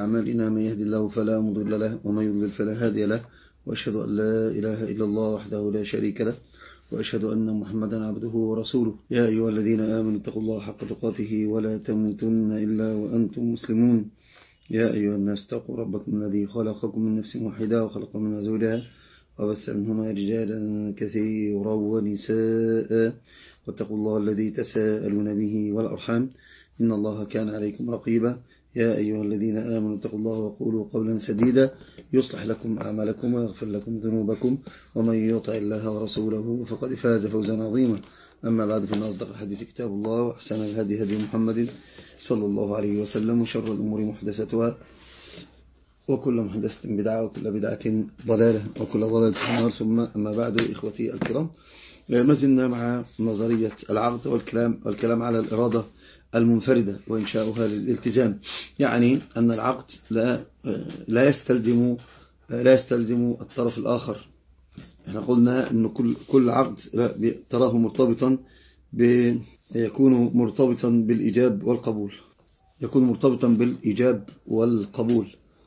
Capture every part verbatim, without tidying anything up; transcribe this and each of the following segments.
أعمالنا من يهدي الله فلا مضل له ومن يضلل فلا هادي له، وأشهد أن لا إله إلا الله وحده لا شريك له، وأشهد أن محمدا عبده ورسوله. يا أيها الذين آمنوا اتقوا الله حق تقاته ولا تموتن إلا وأنتم مسلمون. يا أيها الناس اتقوا ربكم الذي خلقكم من نفس واحدة وخلق منها زوجها وبث منهما رجالا كثيرا ونساء، واتقوا الله الذي تساءلون به والأرحام إن الله كان عليكم رقيبا. يا أيها الذين آمنوا اتقوا الله وقولوا قولا سديدا يصلح لكم أعمالكم ويغفر لكم ذنوبكم، ومن يطع الله ورسوله فقد فاز فوزا عظيما. أما بعد، فإن أصدق الحديث كتاب الله، وأحسن الهدي هدي محمد صلى الله عليه وسلم، وشر الأمور محدثاتها، وكل محدثة بدعة، وكل بدعة ضلالة، وكل ضلالة في النار. ثم أما بعد، إخوتي الكرام، ما زلنا مع نظرية العقد والكلام, والكلام على الإرادة المنفردة وإنشاؤها للالتزام. يعني أن العقد لا, لا يستلزم لا يستلزم الطرف الآخر. احنا قلنا أن كل, كل عقد تراه مرتبطا يكون مرتبطا بالإيجاب والقبول يكون مرتبطا بالإيجاب والقبول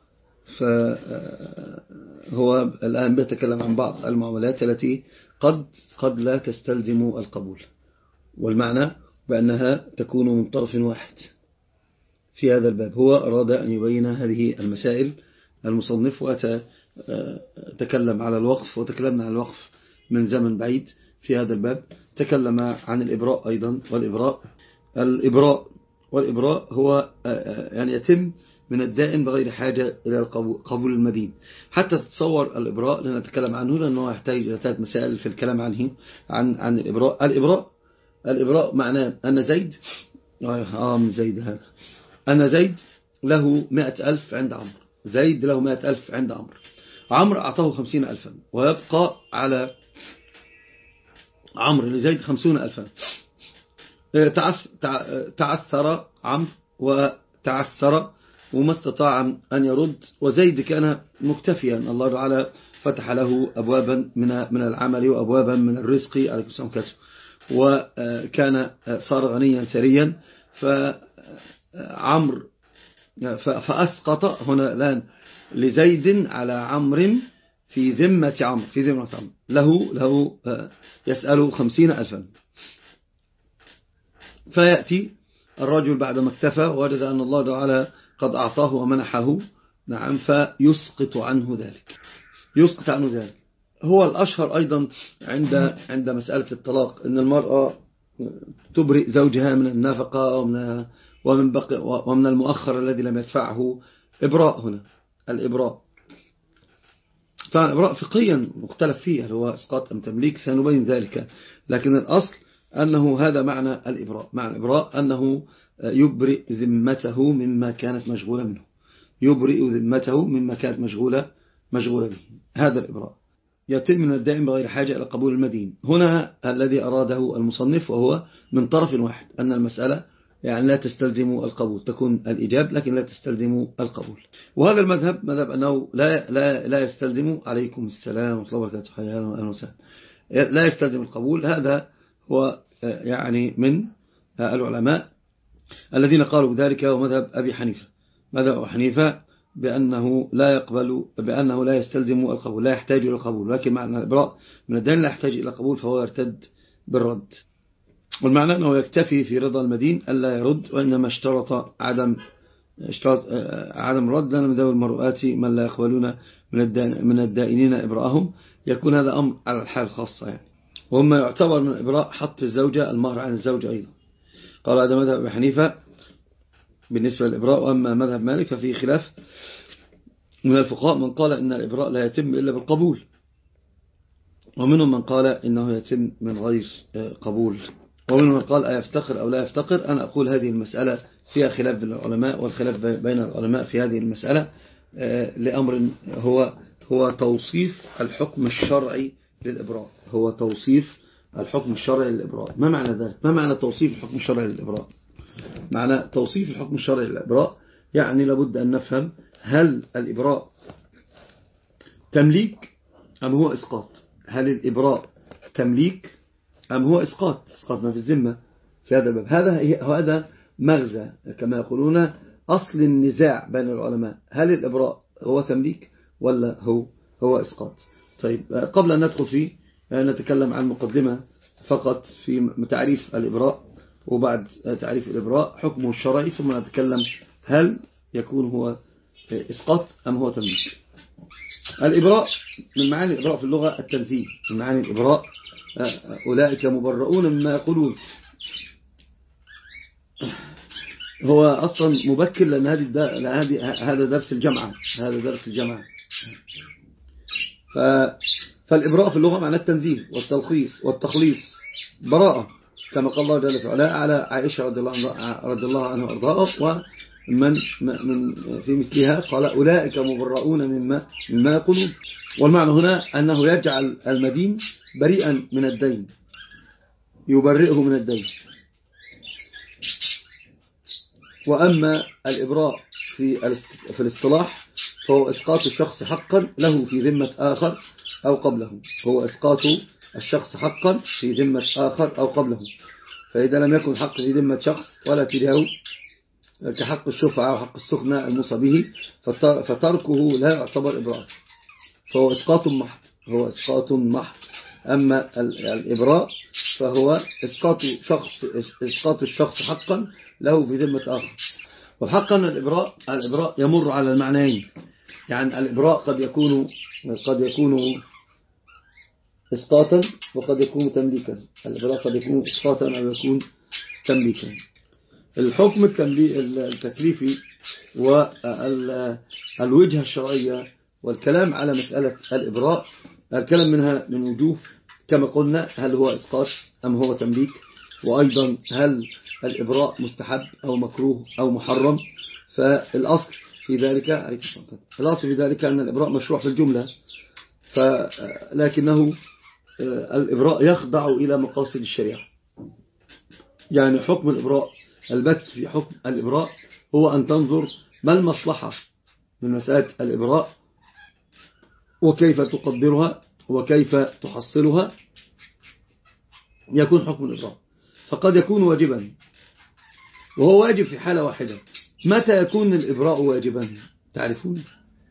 فهو الآن بيتكلم عن بعض المعاملات التي قد قد لا تستلزم القبول، والمعنى بأنها تكون من طرف واحد. في هذا الباب هو أراد أن يبين هذه المسائل المصنف، وتكلم على الوقف، وتكلمنا عن الوقف من زمن بعيد. في هذا الباب تكلم عن الإبراء أيضا، والإبراء الإبراء والإبراء هو يعني يتم من الدائن بغير حاجة إلى قبول المدين. حتى تتصور الإبراء لنتكلم عنه، لأنه يحتاج إلى ثلاث مسائل في الكلام عنه عن عن الإبراء. الإبراء الإبراء معناه أن زيد آه من زيد هذا أن زيد له مئة ألف عند عمرو زيد له مئة ألف عند عمرو عمرو أعطاه خمسين ألفا، ويبقى على عمرو لزيد خمسون ألفا. تعثر عمرو وتعثر وما استطاع أن يرد، وزيد كان مكتفيا. الله تعالى فتح له أبوابا من من العمل وأبوابا من الرزق عليه السلام كتب، وكان صار غنيا ثريا. فعمرو فأسقط هنا الآن لزيد على عمرو في ذمة عمرو في ذمة عمرو له له يسأله خمسين ألفا. فيأتي الرجل بعدما اكتفى ووجد أن الله تعالى قد أعطاه ومنحه، نعم، فيسقط عنه ذلك يسقط عنه ذلك هو الأشهر أيضا عند عند مسألة الطلاق، أن المرأة تبرئ زوجها من النفقة ومن ومن بقي ومن المؤخر الذي لم يدفعه. إبراء هنا الإبراء طبعا إبراء فقهيا مختلف فيه، هل هو إسقاط أم تمليك، سنبين ذلك، لكن الأصل أنه هذا معنى الإبراء. معنى الإبراء أنه يبرئ ذمته مما كانت مشغولة منه يبرئ ذمته مما كانت مشغولة مشغولة به. هذا الإبراء يتم من الدائم بغير حاجة إلى قبول المدين. هنا الذي أراده المصنف، وهو من طرف واحد، أن المسألة يعني لا تستلزم القبول، تكون الإجاب لكن لا تستلزم القبول. وهذا المذهب مذهب أنه لا لا لا يستلزم عليكم السلام ورحمة الله وبركاته حيانا وسهلا لا يستلزم القبول. هذا هو يعني من العلماء الذين قالوا بذلك، ومذهب أبي حنيفة مذهب أبي حنيفة بأنه لا يقبل بأنه لا يستلزم القبول، لا يحتاج إلى القبول، لكن معنى الإبراء من الدين لا يحتاج إلى قبول، فهو يرتد بالرد. والمعنى أنه يكتفي في رضا المدين ألا يرد، وإنما اشترط عدم اشترط عدم رد، لأن من ذوي المرؤات من لا يقبلون من من الدائنين إبراءهم. يكون هذا أمر على الحال الخاصة يعني. وهم يعتبر من الإبراء حط الزوجة المهر عن الزوجة أيضا. قال هذا مذهب أبي حنيفة بالنسبة للإبراء. وأما مذهب مالك ففيه خلاف من الفقهاء، من قال إن الإبراء لا يتم إلا بالقبول، ومنهم من قال إنه يتم من غير قبول، ومنهم من قال أيفتقر أو لا يفتقر. أنا أقول هذه المسألة فيها خلاف بين العلماء، والخلاف بين العلماء في هذه المسألة لأمر هو هو توصيف الحكم الشرعي للإبراء هو توصيف الحكم الشرعي للإبراء. ما معنى ذلك؟ ما معنى توصيف الحكم الشرعي للإبراء؟ معنى توصيف الحكم الشرعي للإبراء يعني لابد أن نفهم، هل الإبراء تمليك أم هو إسقاط؟ هل الإبراء تمليك أم هو إسقاط إسقاط ما في الذمة؟ في هذا الباب هذا هذا مغزى كما يقولون أصل النزاع بين العلماء، هل الإبراء هو تمليك ولا هو هو إسقاط؟ طيب قبل أن ندخل فيه نتكلم عن مقدمة فقط في تعريف الإبراء، وبعد تعريف الإبراء حكمه الشرعي، ثم نتكلم هل يكون هو إسقاط أم هو تمليك. الإبراء من معاني الإبراء في اللغة التنزيه، من معاني الإبراء أولئك مبرؤون مما يقولون. هو أصلا مبكر لأن هذه هذا درس الجامعة، هذا درس الجامعة. ف فالإبراء في اللغة معناه التنزيه والتلخيص والتخليص، براءة، كما قال الله جل وعلا على عائشة رضي الله عنها رضي الله عنها وارضاها، ومن من في مثلها قال أولئك مبرؤون مما مما يقولون. والمعنى هنا أنه يجعل المدين بريئا من الدين، يبرئه من الدين. وأما الإبراء في في الاصطلاح فهو إسقاط الشخص حقا له في ذمة آخر أو قبله، هو إسقاط الشخص حقا في ذمة آخر أو قبله. فإذا لم يكن حق في ذمة شخص ولا تلاه كحق الشفعة وحق السخنة الموصى به فتركه لا يعتبر إبراء، فهو إسقاط محض، هو إسقاط محض. أما الإبراء فهو إسقاط شخص إسقاط الشخص حقا له في ذمة آخر. والحقا الإبراء الإبراء يمر على المعنيين، يعني الإبراء قد يكون قد يكون إسقاطا وقد يكون تمليكا. الإبراء قد يكون إسقاطا أو يكون تمليكا. الحكم التكليفي والوجهة الشرعية والكلام على مسألة الإبراء، الكلام منها من وجوه كما قلنا، هل هو إسقاط أم هو تمليك، وأيضا هل الإبراء مستحب أو مكروه أو محرم. فالأصل في ذلك الأصل في ذلك أن الإبراء مشروع في الجملة، لكنه الإبراء يخضع إلى مقاصد الشريعة. يعني حكم الإبراء، البت في حكم الإبراء هو أن تنظر ما المصلحة من مسألة الإبراء وكيف تقدرها وكيف تحصلها، يكون حكم الإبراء. فقد يكون واجبا، وهو واجب في حالة واحدة. متى يكون الإبراء واجبا؟ تعرفون؟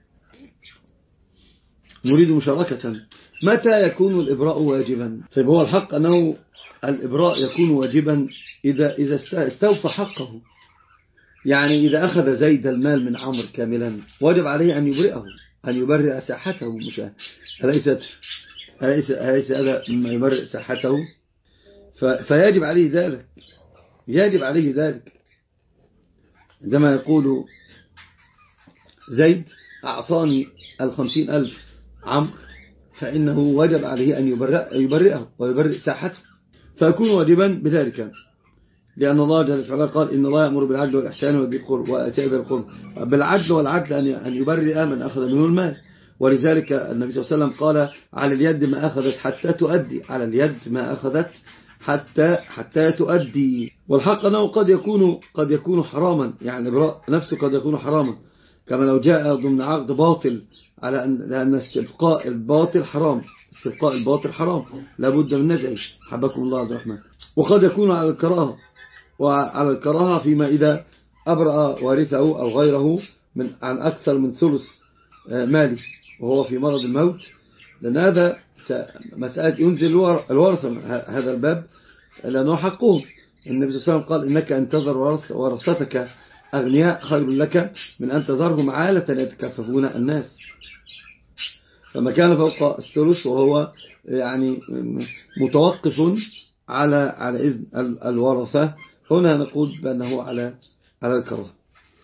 نريد مشاركة. متى يكون الإبراء واجبا؟ طيب هو الحق أنه الإبراء يكون واجبا إذا إذا استوفى حقه. يعني إذا أخذ زيد المال من عمرو كاملا واجب عليه أن يبرئه، أن يبرئ ساحته. مش أليست أليس أليس هذا مما يبرئ ساحته؟ فيجب عليه ذلك، يجب عليه ذلك. عندما يقول زيد أعطاني الخمسين ألف عمرو، فإنه وجب عليه أن يبرئه ويبرئ ساحته، فيكون واجبا بذلك. لأن الله جل وعلا قال إن الله يأمر بالعدل والإحسان وإيتاء ذي القربى، بالعدل والعدل أن يبرئ من أخذ منه المال. ولذلك النبي صلى الله عليه وسلم قال على اليد ما أخذت حتى تؤدي، على اليد ما أخذت حتى حتى تؤدي. والحق أنه قد يكون قد يكون حراما، يعني الإبراء نفسه قد يكون حراما، كما لو جاء ضمن عقد باطل، على أن لأن استبقاء الباطل حرام، استبقاء الباطل حرام لابد من نزعه، حبكم الله عبد الرحمن. وقد يكون على الكراهة، وعلى الكراهة فيما إذا أبرأ وارثه أو غيره من عن أكثر من ثلث مالي وهو في مرض الموت، لأن هذا مسألة ينزل الورثة هذا الباب، لأنه حقهم. النبي صلى الله عليه وسلم قال إنك أن تذر ورثتك أغنياء خير لك من أن تذرهم عالة يتكففون الناس. فما كان فوق الثلث وهو يعني متوقف على على إذن الورثة، هنا نقول بأنه على على الكراهة.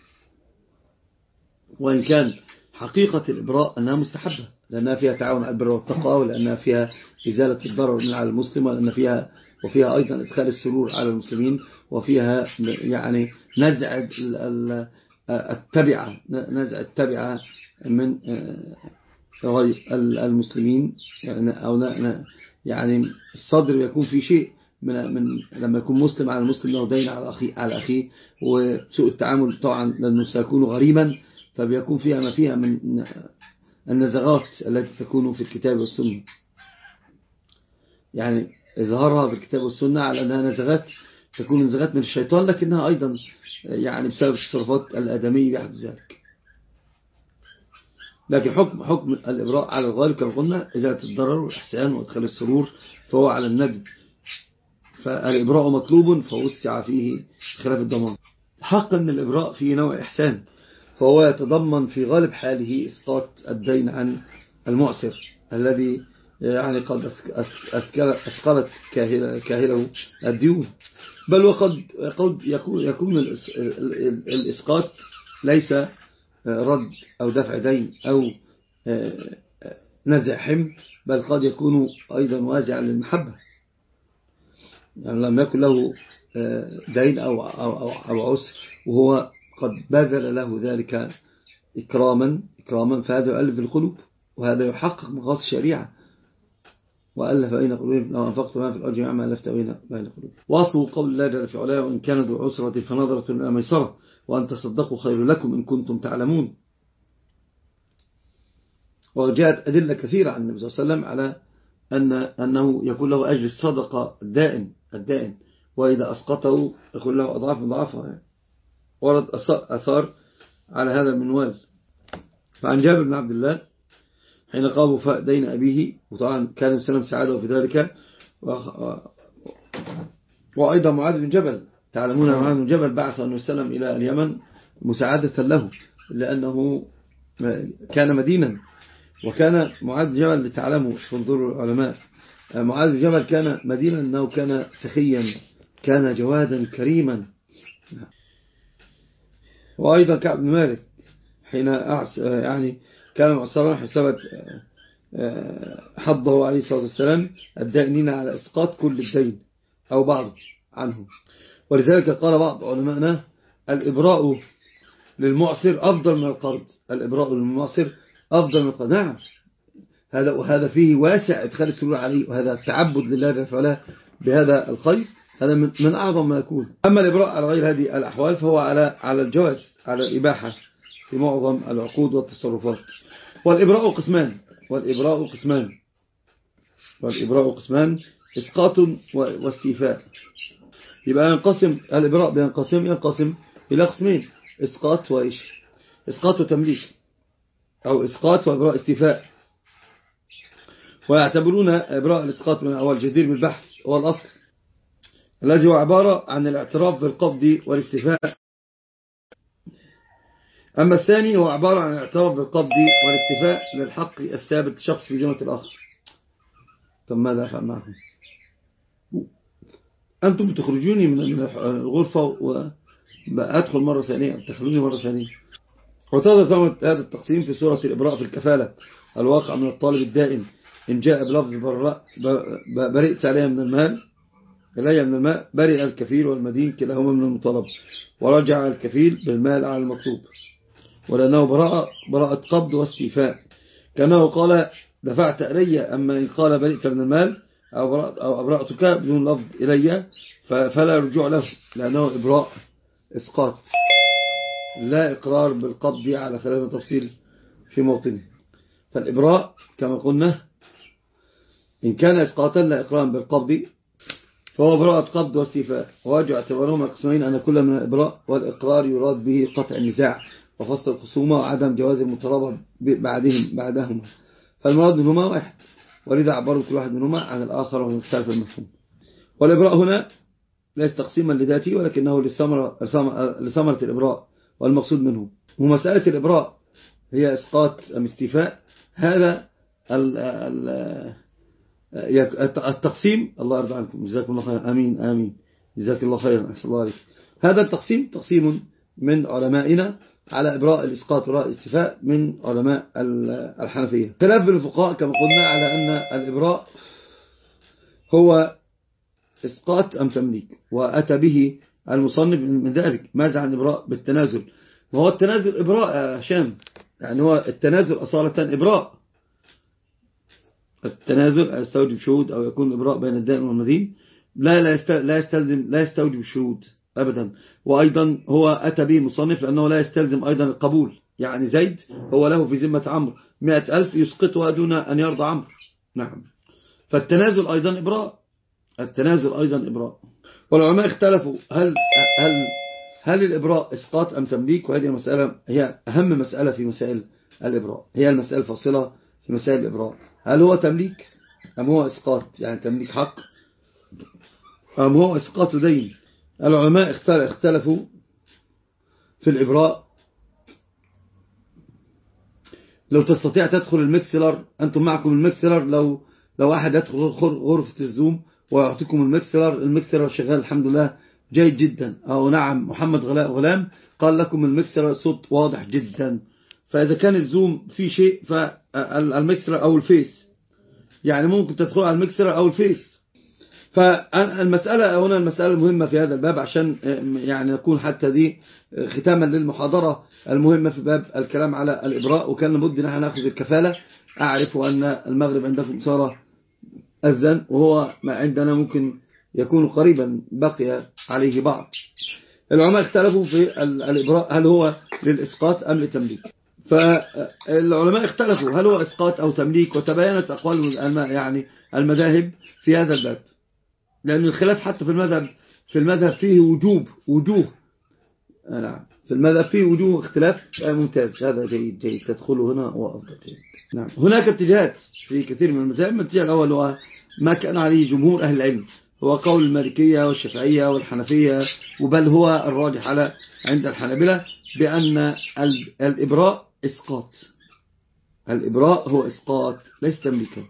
وإن كان حقيقة الإبراء أنها مستحبة، لأنها فيها تعاون على البر والتقوى، ولأنها فيها إزالة الضرر من على المسلم، ولأن فيها وفيها أيضا إدخال السرور على المسلمين، وفيها يعني نزع التبعة نزع التبعة من غير المسلمين، أو يعني الصدر يكون في شيء من من لما يكون مسلم على المسلم له دين على أخيه على أخيه، وسوء التعامل طبعا لأنه سيكون غريبا، فبيكون فيها ما فيها من النزغات التي تكون في الكتاب والسنة، يعني إظهارها في الكتاب والسنة على أنها نزغات تكون انزغات من الشيطان، لكنها أيضا يعني بسبب التصرفات الآدمية يحدث ذلك. لكن حكم حكم الإبراء على الغالب كما قلنا إزالة الضرر والإحسان وإدخال السرور فهو على الندب، فالإبراء مطلوب فوسع فيه خلاف الضمان. حقا أن الإبراء فيه نوع إحسان، فهو يتضمن في غالب حاله إسقاط الدين عن المعسر الذي يعني قد أثقلت كاهله الديون، بل وقد يكون يكون الإسقاط ليس رد أو دفع دين أو نزع حمل، بل قد يكون أيضا وازعا للمحبة، يعني لم يكن له دين أو, أو, أو عسر وهو قد بذل له ذلك إكراما إكراما فهذا يؤلف القلوب، وهذا يحقق مقاصد الشريعة. وألف بين قلوبهم لو أنفقت ما في الأرض جميعا ما ألفت بين قلوبهم. وأصله قول الله جل في علاه وإن كان ذو عسرة فنظرة إلى ميسرة وأن تصدقوا خير لكم إن كنتم تعلمون. وجاءت أدلة كثيرة عن النبي صلى الله عليه وسلم على أن أنه يكون له أجر الصدقة الدائن الدائن وإذا أسقطه يكون له أضعاف مضاعفة. ورد أثار على هذا المنوال. فعن جابر بن عبد الله حين قام وفاء دين أبيه، وطبعا كان السلام سعاده في ذلك، وأيضا معاذ بن جبل، تعلمون معاذ بن جبل بعث النبي صلى الله عليه وسلم إلى اليمن مساعدة له لأنه كان مدينا، وكان معاذ بن جبل لتعلموا انظروا العلماء معاذ بن جبل كان مدينا أنه كان سخيا كان جوادا كريما. وأيضا كعب بن مالك حين أعس يعني كان معصرا حسبت حضه عليه الصلاة والسلام الدائنين على إسقاط كل الدين أو بعض عنه. ولذلك قال بعض علماءنا الإبراء للمعسر أفضل من القرض، الإبراء للمعسر أفضل من القرض. نعم، هذا وهذا فيه واسع إدخال السرور عليه، وهذا التعبد لله جل وعلا بهذا الخير، هذا من أعظم ما يكون. أما الإبراء على غير هذه الأحوال فهو على على الجواز، على الإباحة في معظم العقود والتصرفات. والإبراء قسمان والإبراء قسمان والإبراء قسمان إسقاط واستيفاء. يبقى ينقسم الإبراء بينقسم ينقسم إلى قسمين، إسقاط وإيش إسقاط وتمليك، أو إسقاط وإبراء استيفاء. ويعتبرون إبراء الإسقاط من أول جدير بالبحث هو الأصل الذي هو عبارة عن الاعتراف بالقبض والاستيفاء. أما الثاني هو عبارة عن الاعتراف بالقبض والاستيفاء للحق الثابت شخص في جملة الآخر. طب ماذا أفعل معكم؟ أنتم تخرجوني من الغرفة وأدخل مرة ثانية، تخرجوني مرة ثانية. وتظهر هذا التقسيم في سورة الإبراء في الكفالة الواقع من الطالب الدائن إن جاء بلفظ برئت عليها من المال إلي من الماء برئ الكفيل والمدين كلاهما من المطالب، ورجع الكفيل بالمال على المطلوب، ولأنه براءة براءة قبض واستيفاء، كأنه قال دفعت إلي. أما إن قال برئت من المال أو أبرأتك بدون لفظ إلي فلا رجوع له، لأنه إبراء إسقاط لا إقرار بالقبض على خلاف التفصيل في موطنه. فالإبراء كما قلنا إن كان إسقاطا لا إقرارا بالقبض فهو براءة قبض واستيفاء. واجب اعتبارهما قسمين أن كل من الإبراء والإقرار يراد به قطع النزاع وفصل الخصومة وعدم جواز المطالبة بعدهم بعدهما، فالمراد منهما واحد، ولذا عبروا كل واحد منهما عن الآخر ومختلف المفهوم. والإبراء هنا ليس تقسيما لذاته ولكنه لثمرة لثمرة الإبراء، والمقصود منه ومسألة الإبراء هي إسقاط أم استيفاء. هذا ال ال التقسيم الله يرضى عنكم جزاكم الله خيرا آمين آمين جزاك الله خيرا أحسن الله عليك. هذا التقسيم تقسيم من علمائنا على إبراء الإسقاط وراء الاستيفاء من علماء الحنفية. خلاف الفقهاء كما قلنا على أن الإبراء هو إسقاط أم تمليك، وأتى به المصنف من ذلك. ماذا عن إبراء بالتنازل؟ وهو التنازل إبراء يا هشام، يعني هو التنازل أصالة إبراء. التنازل يستوجب شهود أو يكون إبراء بين الدائن والمدين لا لا يستلزم لا يستوجب الشهود أبدا. وأيضا هو أتى به المصنف لأنه لا يستلزم أيضا القبول، يعني زيد هو له في ذمة عمرو مئة ألف يسقطها دون أن يرضى عمرو. نعم، فالتنازل أيضا إبراء التنازل أيضا إبراء. والعلماء اختلفوا هل هل هل الإبراء إسقاط أم تمليك، وهذه المسألة هي أهم مسألة في مسائل الإبراء، هي المسألة الفاصلة في مسائل الإبراء. هل هو تمليك أم هو إسقاط، يعني تمليك حق أم هو إسقاط دين؟ العلماء اختلفوا في الإبراء. لو تستطيع تدخل المكسلر، أنتم معكم المكسلر، لو لو أحد يدخل غرفة الزوم ويعطيكم المكسلر، المكسلر شغال الحمد لله جيد جدا. أو نعم، محمد غلام قال لكم المكسلر صوت واضح جدا. فإذا كان الزوم في شيء فالمكسلر أو الفيس، يعني ممكن تدخل على المكسلر أو الفيس. فالمسألة هنا المسألة المهمة في هذا الباب، عشان يعني نكون حتى دي ختاما للمحاضرة المهمة في باب الكلام على الإبراء. وكان لابد نحن نأخذ الكفالة. أعرف أن المغرب عندكم صار أذن، وهو ما عندنا ممكن يكون قريبا بقي عليه بعض. العلماء اختلفوا في الإبراء هل هو للإسقاط أم للتمليك. فالعلماء اختلفوا هل هو إسقاط أو تمليك، وتباينت أقوال يعني المذاهب في هذا الباب، لأن الخلاف حتى في المذهب في المذهب فيه وجوب وجوه نعم في المذهب فيه وجوه اختلاف ممتاز. هذا جيد جيد تدخله هنا وأفضل جيد. نعم هناك اتجاهات في كثير من المذاهب. الاتجاه الأول هو ما كان عليه جمهور أهل العلم، هو قول المالكية والشافعية والحنفية، وبل هو الراجح على عند الحنابلة بأن الإبراء إسقاط. الإبراء هو إسقاط ليس تمليكا،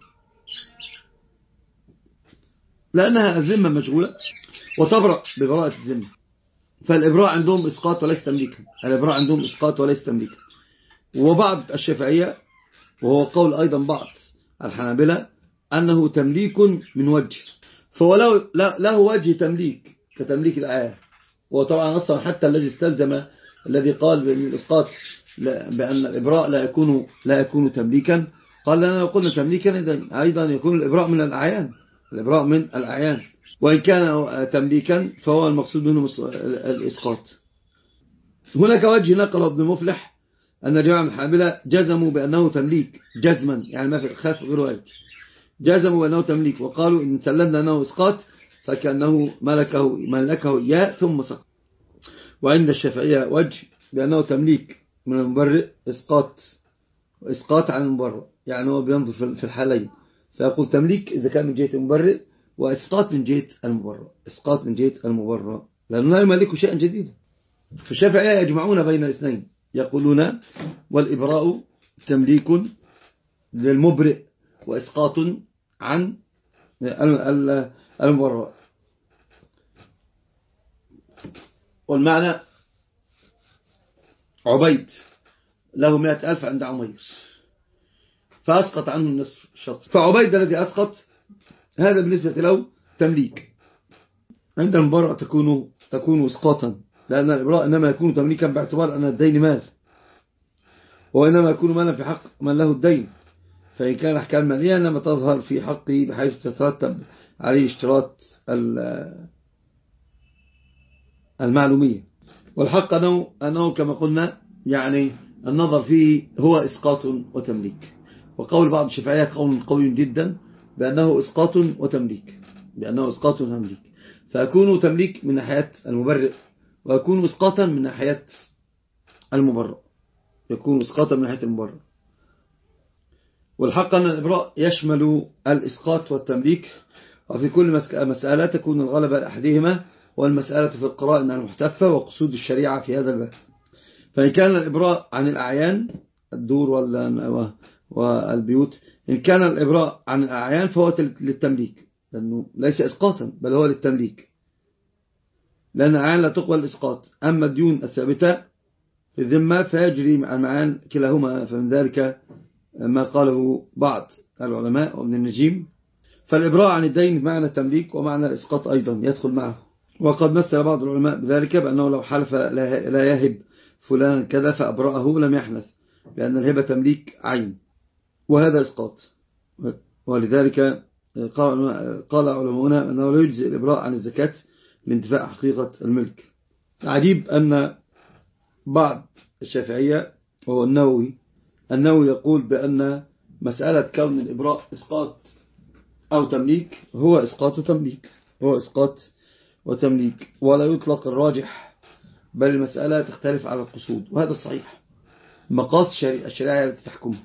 لأنها الذمة مشغولة وتبرأ ببراءة الذمة. فالإبراء عندهم إسقاط وليس تمليكا، الإبراء عندهم إسقاط وليس تمليكا. وبعض الشافعية وهو قول أيضا بعض الحنابلة أنه تمليك من وجه، فهو له, له وجه تمليك كتمليك الآية. وطبعا أصلا حتى الذي استلزم الذي قال بأن الإسقاط بأن الإبراء لا يكون لا يكون تمليكا، قال لنا لو قلنا تمليكا أيضا يكون الإبراء من الأعيان، الإبراء من الأعيان، وإن كان تمليكا فهو المقصود منه الإسقاط. هناك وجه نقل ابن مفلح أن جماعة من الحنابلة جزموا بأنه تمليك جزما، يعني ما في خاف غير واحد، جزموا بأنه تمليك، وقالوا إن سلمنا أنه إسقاط فكأنه ملكه ملكه إياه ثم سقط. وعند الشافعية وجه بأنه تمليك من المبرئ إسقاط، إسقاط عن المبرئ، يعني هو بينظر في الحالين، فيقول تمليك إذا كان من جهة المبرئ، وإسقاط من جهة المبرئ، إسقاط من جهة المبرئ لأنه لا يملك شيئا جديدا. فالشافعية يجمعون بين الاثنين، يقولون والإبراء تمليك للمبرئ وإسقاط عن المبرئ. والمعنى عبيد له مئة ألف عند عمير فأسقط عنه النصف الشطر، فعبيد الذي أسقط هذا بالنسبة له تمليك. عند المبرأ تكون تكون إسقاطا، لأن الإبراء إنما يكون تمليكا باعتبار أن الدين مال، وإنما يكون مالا في حق من له الدين. فإن كان أحكام مالية إنما تظهر في حقه بحيث تترتب عليه اشتراط المعلومية. والحق أنه, أنه كما قلنا يعني النظر فيه هو إسقاط وتمليك. وقول بعض الشافعية قول قوي جدا بأنه إسقاط وتمليك، بأنه إسقاط وتمليك، فيكون تمليك من ناحية المبرئ، ويكون إسقاطا من ناحية المبرئ، يكون إسقاطا من ناحية المبرئ. والحق أن الإبراء يشمل الإسقاط والتمليك، وفي كل مسألة تكون الغلبة لأحدهما، والمسألة في القرائن المحتفة وقصود الشريعة في هذا الباب. فإن كان الإبراء عن الأعيان الدور والبيوت، إن كان الإبراء عن الأعيان فهو للتمليك، لأنه ليس إسقاطا بل هو للتمليك، لأن الأعيان لا تقبل الإسقاط. أما الديون الثابتة في الذمة فيجري مع المعان كلاهما، فمن ذلك ما قاله بعض العلماء وابن النجيم. فالإبراء عن الدين معنى التمليك ومعنى الإسقاط أيضا يدخل معه. وقد مثل بعض العلماء بذلك بأنه لو حلف لا يهب فلان كذا فأبرأه لم يحنث، لأن الهبة تمليك عين وهذا إسقاط. ولذلك قال علماؤنا أنه لا يجزئ الإبراء عن الزكاة لانتفاء حقيقة الملك. عجيب أن بعض الشافعية وهو النووي النووي يقول بأن مسألة كون الإبراء إسقاط أو تمليك هو إسقاط وتمليك، هو إسقاط وتمليك، ولا يطلق الراجح، بل المسألة تختلف على القصود، وهذا الصحيح. مقاصد الشريعة التي تحكمها،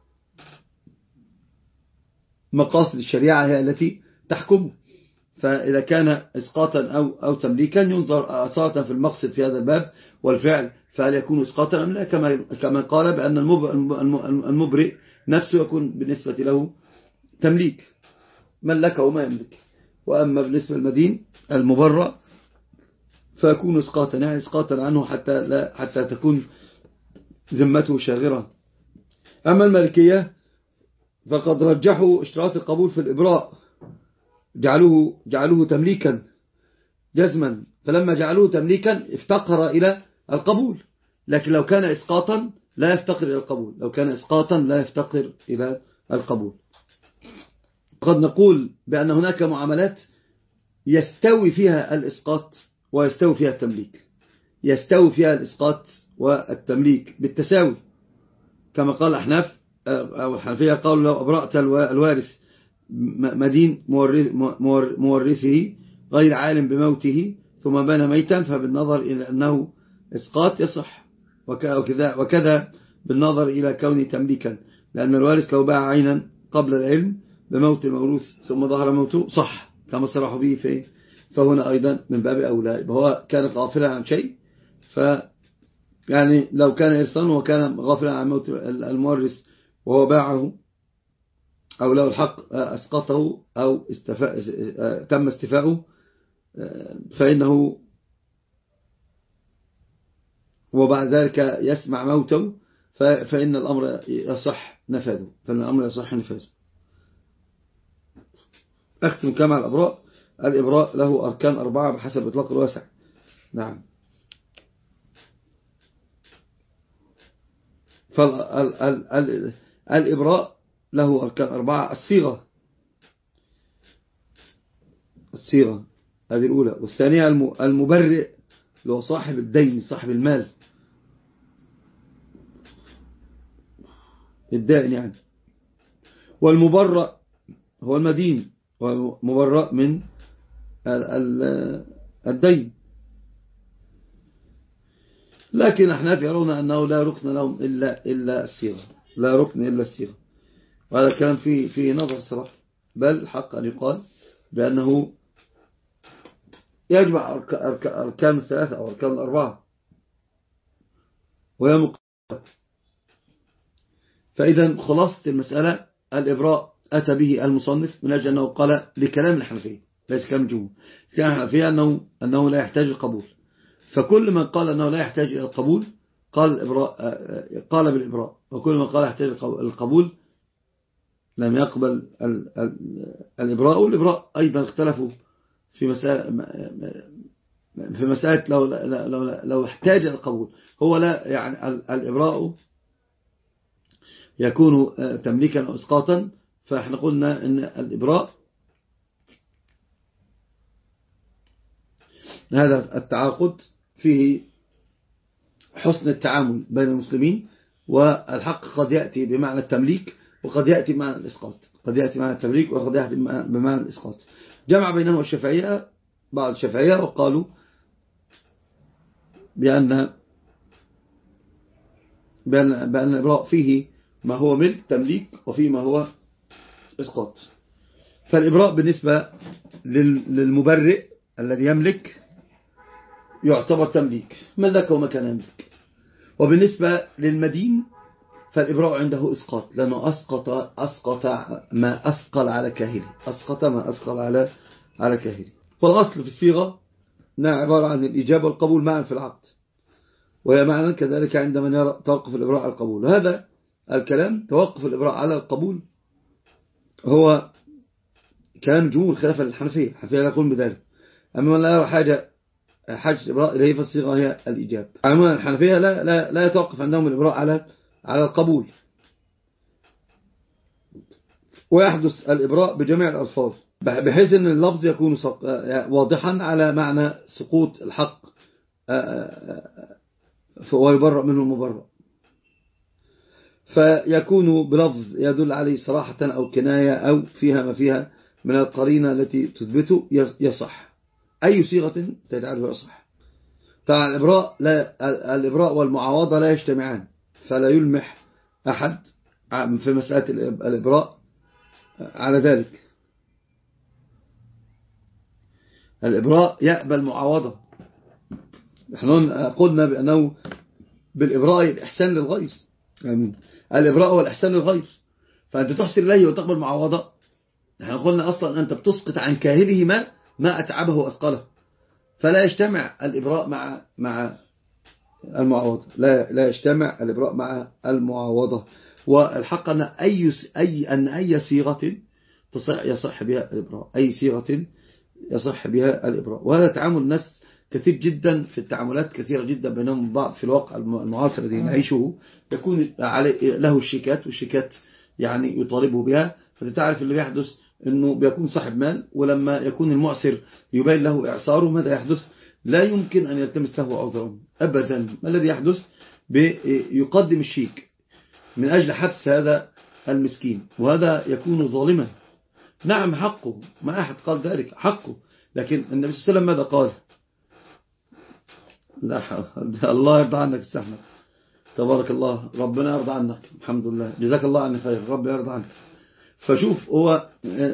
مقاصد الشريعة هي التي تحكمه. فإذا كان إسقاطا أو, أو تمليكا ينظر أصالة في المقصد في هذا الباب والفعل، فهل يكون إسقاطا أم لا، كما كما قال بأن المبرئ نفسه يكون بالنسبة له تمليك، ملكه وما يملك. وأما بالنسبة للمدين المبرأ فيكون إسقاطا، يعني إسقاطا عنه حتى, لا حتى تكون ذمته شاغرة. أما المالكية فقد رجحوا اشتراط القبول في الإبراء، جعلوه, جعلوه تمليكا جزما، فلما جعلوه تمليكا افتقر إلى القبول. لكن لو كان إسقاطا لا يفتقر إلى القبول، لو كان إسقاطا لا يفتقر إلى القبول. قد نقول بأن هناك معاملات يستوي فيها الإسقاط ويستوي فيها التمليك، يستوي فيها الإسقاط والتمليك بالتساوي، كما قال أحناف أو الحنفية قالوا لو أبرأت الوارث مدين مورثه غير عالم بموته ثم بنى ميتا، فبالنظر إلى أنه إسقاط يصح، وكذا, وكذا بالنظر إلى كونه تمليكا، لأن الوارث لو باع عينا قبل العلم بموت الموروث ثم ظهر موته صح كما صرحوا به فيه، فهنا أيضا من باب أولى. هو كان غافلا عن شيء، ف يعني لو كان إرثا وكان غافلا عن موت المورث وهو باعه أو لو الحق أسقطه أو استفاء تم استفاؤه فإنه وبعد ذلك يسمع موته فإن الأمر يصح نفاذه، فإن الأمر يصح نفاذه. أختم كما الإبراء. الإبراء له أركان أربعة بحسب إطلاق الواسع. نعم. فالإبراء له أركان أربعة. الصيغة، الصيغة هذه الأولى، والثانية المبرئ اللي هو صاحب الدين، صاحب المال، الدائن يعني. والمبرأ هو المدين، ومبرأ من الدين. لكن احنا يرون أنه لا ركن لهم إلا, إلا الصيغة، لا ركن إلا الصيغة، وهذا الكلام فيه, فيه نظر صراحة، بل الحق أن يقال بأنه يجمع أركان الثلاثة أو أركان الأربعة وهي مقابلة. فإذا خلاصة المسألة الإبراء أتى به المصنف من أجل أنه قال لكلام الحنفية ليس كلام الجمهور، كلام الحنفية أنه, أنه لا يحتاج القبول، فكل من قال أنه لا يحتاج إلى القبول قال الإبراء قال بالإبراء، وكل من قال يحتاج القبول لم يقبل الإبراء. والإبراء أيضا اختلفوا في مسألة في مسألة لو لو لو احتاج إلى القبول، هو لا يعني الإبراء يكون تمليكا أو إسقاطا. فإحنا قلنا أن الإبراء هذا التعاقد فيه حسن التعامل بين المسلمين، والحق قد يأتي بمعنى التمليك وقد يأتي بمعنى الإسقاط، قد يأتي بمعنى التمليك وقد يأتي بمعنى الإسقاط. جمع بينهم الشافعية بعض الشافعية وقالوا بأن بأن بأن الإبراء فيه ما هو ملك تمليك وفيه ما هو إسقاط. فالإبراء بالنسبة للمبرئ الذي يملك يعتبر تمليك، ملكه وما كان يملك. وبالنسبة للمدين فالإبراء عنده إسقاط، لأنه أسقط أسقط ما أثقل على كاهله، أسقط ما أثقل على على كاهله. والأصل في الصيغة أنها عبارة عن الإجابة والقبول معا في العقد، وهي معنى كذلك عند من يرى توقف الإبراء على القبول. هذا الكلام توقف الإبراء على القبول هو كلام جمهور خلافا للحنفية، الحنفية لا يقول بذلك. أما من لا يرى حاجة حاجة الإبراء إليه فالصيغة هي الإجابة. عموما الحنفية لا لا لا يتوقف عندهم الإبراء على على القبول، ويحدث الإبراء بجميع الألفاظ بحيث أن اللفظ يكون واضحا على معنى سقوط الحق ويبرأ منه المبرأ، فيكون بلفظ يدل عليه صراحة أو كناية أو فيها ما فيها من القرينة التي تثبته يصح. أي صيغة تجعله يصح. طبعا الإبراء, لا الإبراء والمعاوضة لا يجتمعان، فلا يلمح أحد في مسألة الإبراء على ذلك. الإبراء يقبل المعاوضة. نحن قلنا بأنه بالإبراء الإحسان للغير، يعني الإبراء هو الإحسان للغير، فأنت تحسن إليه وتقبل معاوضة. نحن قلنا أصلا أنت بتسقط عن كاهله ما ما أتعبه وأثقله، فلا يجتمع الإبراء مع مع المعاوضة، لا لا يجتمع الإبراء مع المعاوضة. والحق أن أي أي أن أي صيغة تصح يصح بها الإبراء، أي صيغة يصح بها الإبراء. وهذا تعامل الناس كثير جدا في التعاملات، كثيرة جدا بينهم بعض في الواقع المعاصر الذي نعيشه، يكون له الشيكات، والشيكات يعني يطالبه بها. فتعرف اللي بيحدث أنه بيكون صاحب مال، ولما يكون المعسر يبين له إعصاره ماذا يحدث؟ لا يمكن أن يلتمس له عذرا أبدا. ما الذي يحدث؟ يقدم الشيك من أجل حبس هذا المسكين، وهذا يكون ظالما. نعم حقه، ما أحد قال ذلك، حقه، لكن النبي صلى الله عليه وسلم ماذا قال؟ لا الله يرضى عنك السحمة، تبارك الله، ربنا يرضى عنك، الحمد لله، جزاك الله عني خير، رب يرضى عنك. فشوف هو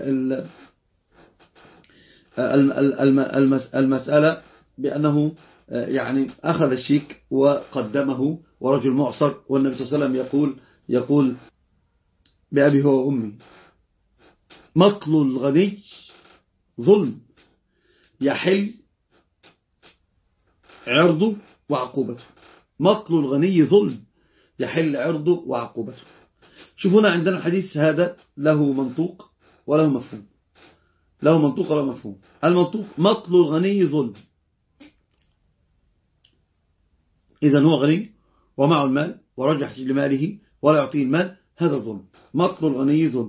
المسألة بأنه يعني أخذ الشيك وقدمه، ورجل معصر، والنبي صلى الله عليه وسلم يقول يقول بأبي هو وأمي: مقل الغني ظلم، يحل عرضه وعقوبته. مقل الغني ظلم، يحل عرضه وعقوبته. شوف هنا عندنا الحديث هذا له منطوق وله مفهوم، له منطوق وله مفهوم. المنطوق: مقل الغني ظلم، إذا هو غني ومعه المال ورجع يحتاج لماله ولا يعطيه المال، هذا ظلم. مقل الغني ظلم.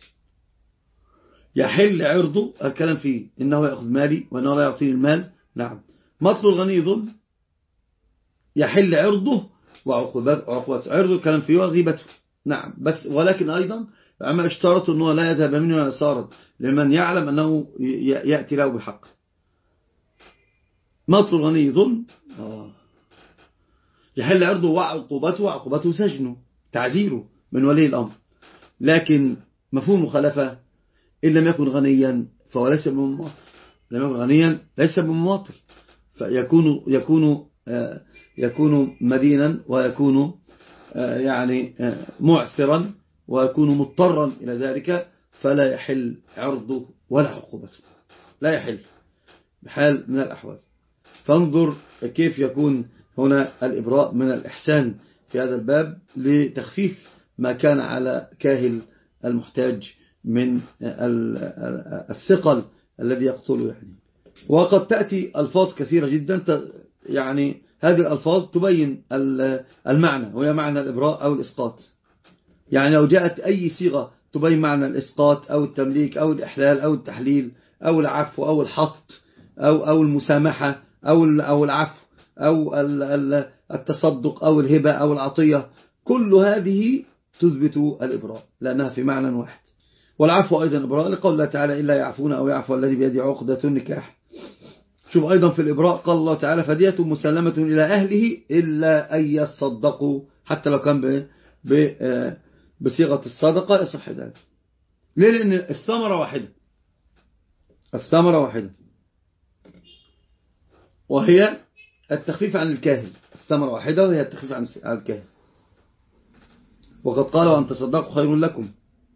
يحل عرضه، الكلام فيه إنه يأخذ مالي وإنه لا يعطيه المال، نعم. مقل الغني ظلم، يحل عرضه وعقوبته. عرضه الكلام فيه وغيبته، نعم. بس ولكن أيضا أما اشترطوا أنه لا يذهب منه يسارا لمن يعلم أنه يأتي له بحق. مقل الغني ظلم، آه. يحل عرضه وعقوبته، وعقوبته سجنه، تعزيره من ولي الأمر. لكن مفهوم مخالفة: إن لم يكن غنيا فهو ليس بمماطل، لم يكن غنيا ليس بمماطل، فيكون يكون يكون مدينا، ويكون يعني معثرا، ويكون مضطرا إلى ذلك، فلا يحل عرضه ولا عقوبته، لا يحل بحال من الأحوال. فانظر كيف يكون هنا الإبراء من الإحسان في هذا الباب لتخفيف ما كان على كاهل المحتاج من الثقل الذي يقتله يعني. وقد تأتي ألفاظ كثيرة جدا، يعني هذه الألفاظ تبين المعنى، وهي معنى الإبراء أو الإسقاط. يعني لو جاءت أي صيغة تبين معنى الإسقاط أو التمليك أو الإحلال أو التحليل أو العفو أو الحط أو أو المسامحة أو أو العفو أو التصدق أو الهبة أو العطية، كل هذه تثبت الإبراء لأنها في معنى واحد. والعفو أيضا إبراء، لقول الله تعالى: إلا يعفون أو يعفو الذي بيده عقدة النكاح. شوف أيضا في الإبراء قال الله تعالى: فدية مسلمة إلى أهله إلا أن يصدقوا، حتى لو كان بصيغة الصدقة يصح ذلك. ليه؟ لأن الثمرة واحدة، الثمرة واحدة، وهي التخفيف عن الكاهل. الثمرة واحدة وهي التخفيف عن الكاهل. وقد قالوا أن تصدقوا خير لكم.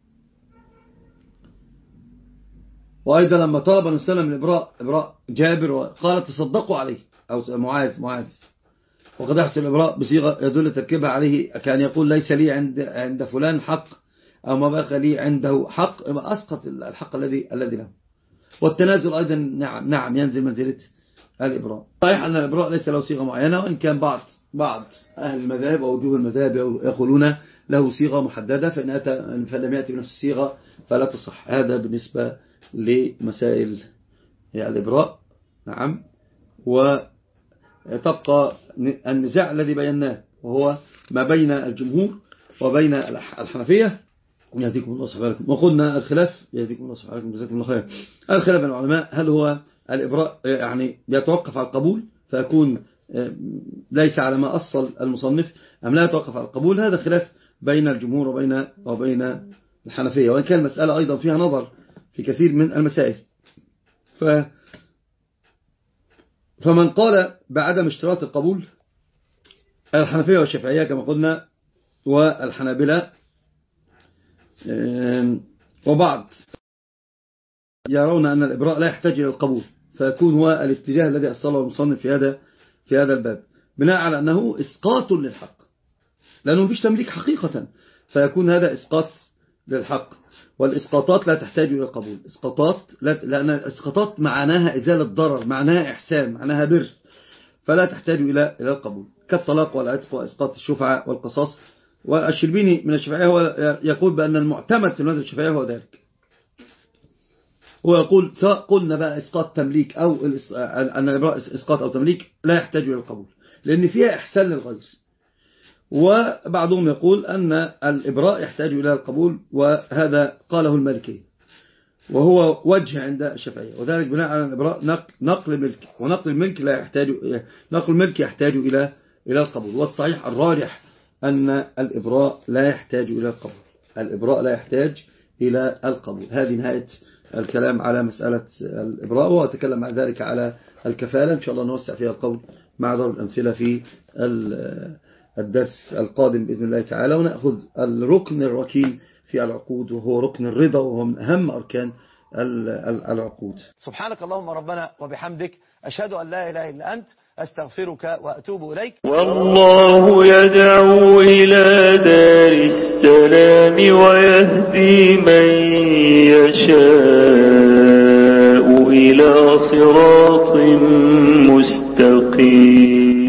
وأيضا لما طلب النبي صلى الله عليه وسلم الإبراء، إبراء جابر، قال: تصدقوا عليه، أو معاذ معاذ وقد أحسن الإبراء بصيغة يدل تركيبها عليه، كان يقول: ليس لي عند عند فلان حق، أو ما بقى لي عنده حق، ما أسقط الحق الذي الذي له. والتنازل أيضا نعم نعم ينزل منزلة الإبراء. صحيح أن الإبراء ليس له صيغة معينة، وإن كان بعض بعض أهل المذاهب أو وجوه المذاهب يقولون له صيغة محددة، فإن أتى فلم يأتي بنفس الصيغة فلا تصح. هذا بالنسبة لمسائل الإبراء، نعم. وتبقى النزاع الذي بيناه، وهو ما بين الجمهور وبين الحنفية. يهديكم الله سبحانه وتعالى. وقلنا الخلاف، يهديكم الله سبحانه وتعالى، جزاكم الله خير، الخلاف بين العلماء: هل هو الإبراء يعني يتوقف على القبول فيكون ليس على ما أصل المصنف أم لا يتوقف على القبول، هذا خلاف بين الجمهور وبين وبين الحنفية، وإن كان المسألة أيضا فيها نظر في كثير من المسائل. ف فمن قال بعدم اشتراط القبول الحنفية والشافعية كما قلنا والحنابلة وبعض يرون أن الإبراء لا يحتاج إلى القبول، فيكون هو الاتجاه الذي أصله المصنف في هذا في هذا الباب، بناء على أنه إسقاط للحق، لأنه مفيش تمليك حقيقة، فيكون هذا إسقاط للحق. والإسقاطات لا تحتاج إلى القبول، إسقاطات لأن الإسقاطات معناها إزالة ضرر، معناها إحسان، معناها بر، فلا تحتاج إلى إلى القبول، كالطلاق والعتق وإسقاط الشفعة والقصاص. والشربيني من الشافعية هو يقول بأن المعتمد في المذهب الشافعي هو ذلك، هو يقول سواء قلنا بقى إسقاط تمليك أو أن الإبراء إسقاط أو تمليك لا يحتاج إلى القبول لأن فيها إحسان للغير. وبعضهم يقول أن الإبراء يحتاج إلى القبول، وهذا قاله المالكي وهو وجه عند الشافعية، وذلك بناء على الإبراء نقل نقل ملك، ونقل الملك لا يحتاج نقل الملك يحتاج إلى إلى القبول. والصحيح الراجح أن الإبراء لا يحتاج إلى القبول، الإبراء لا يحتاج إلى القبول. هذه نهاية الكلام على مسألة الإبراء، وأتكلم مع ذلك على الكفالة إن شاء الله نوسع فيها القول مع ضرب الأمثلة في الدرس القادم بإذن الله تعالى، ونأخذ الركن الركين في العقود وهو ركن الرضا، وهو من أهم أركان العقود. سبحانك اللهم ربنا وبحمدك، أشهد أن لا إله إلا أنت، أستغفرك وأتوب إليك. والله يدعو إلى دار السلام ويهدي من يشاء إلى صراط مستقيم.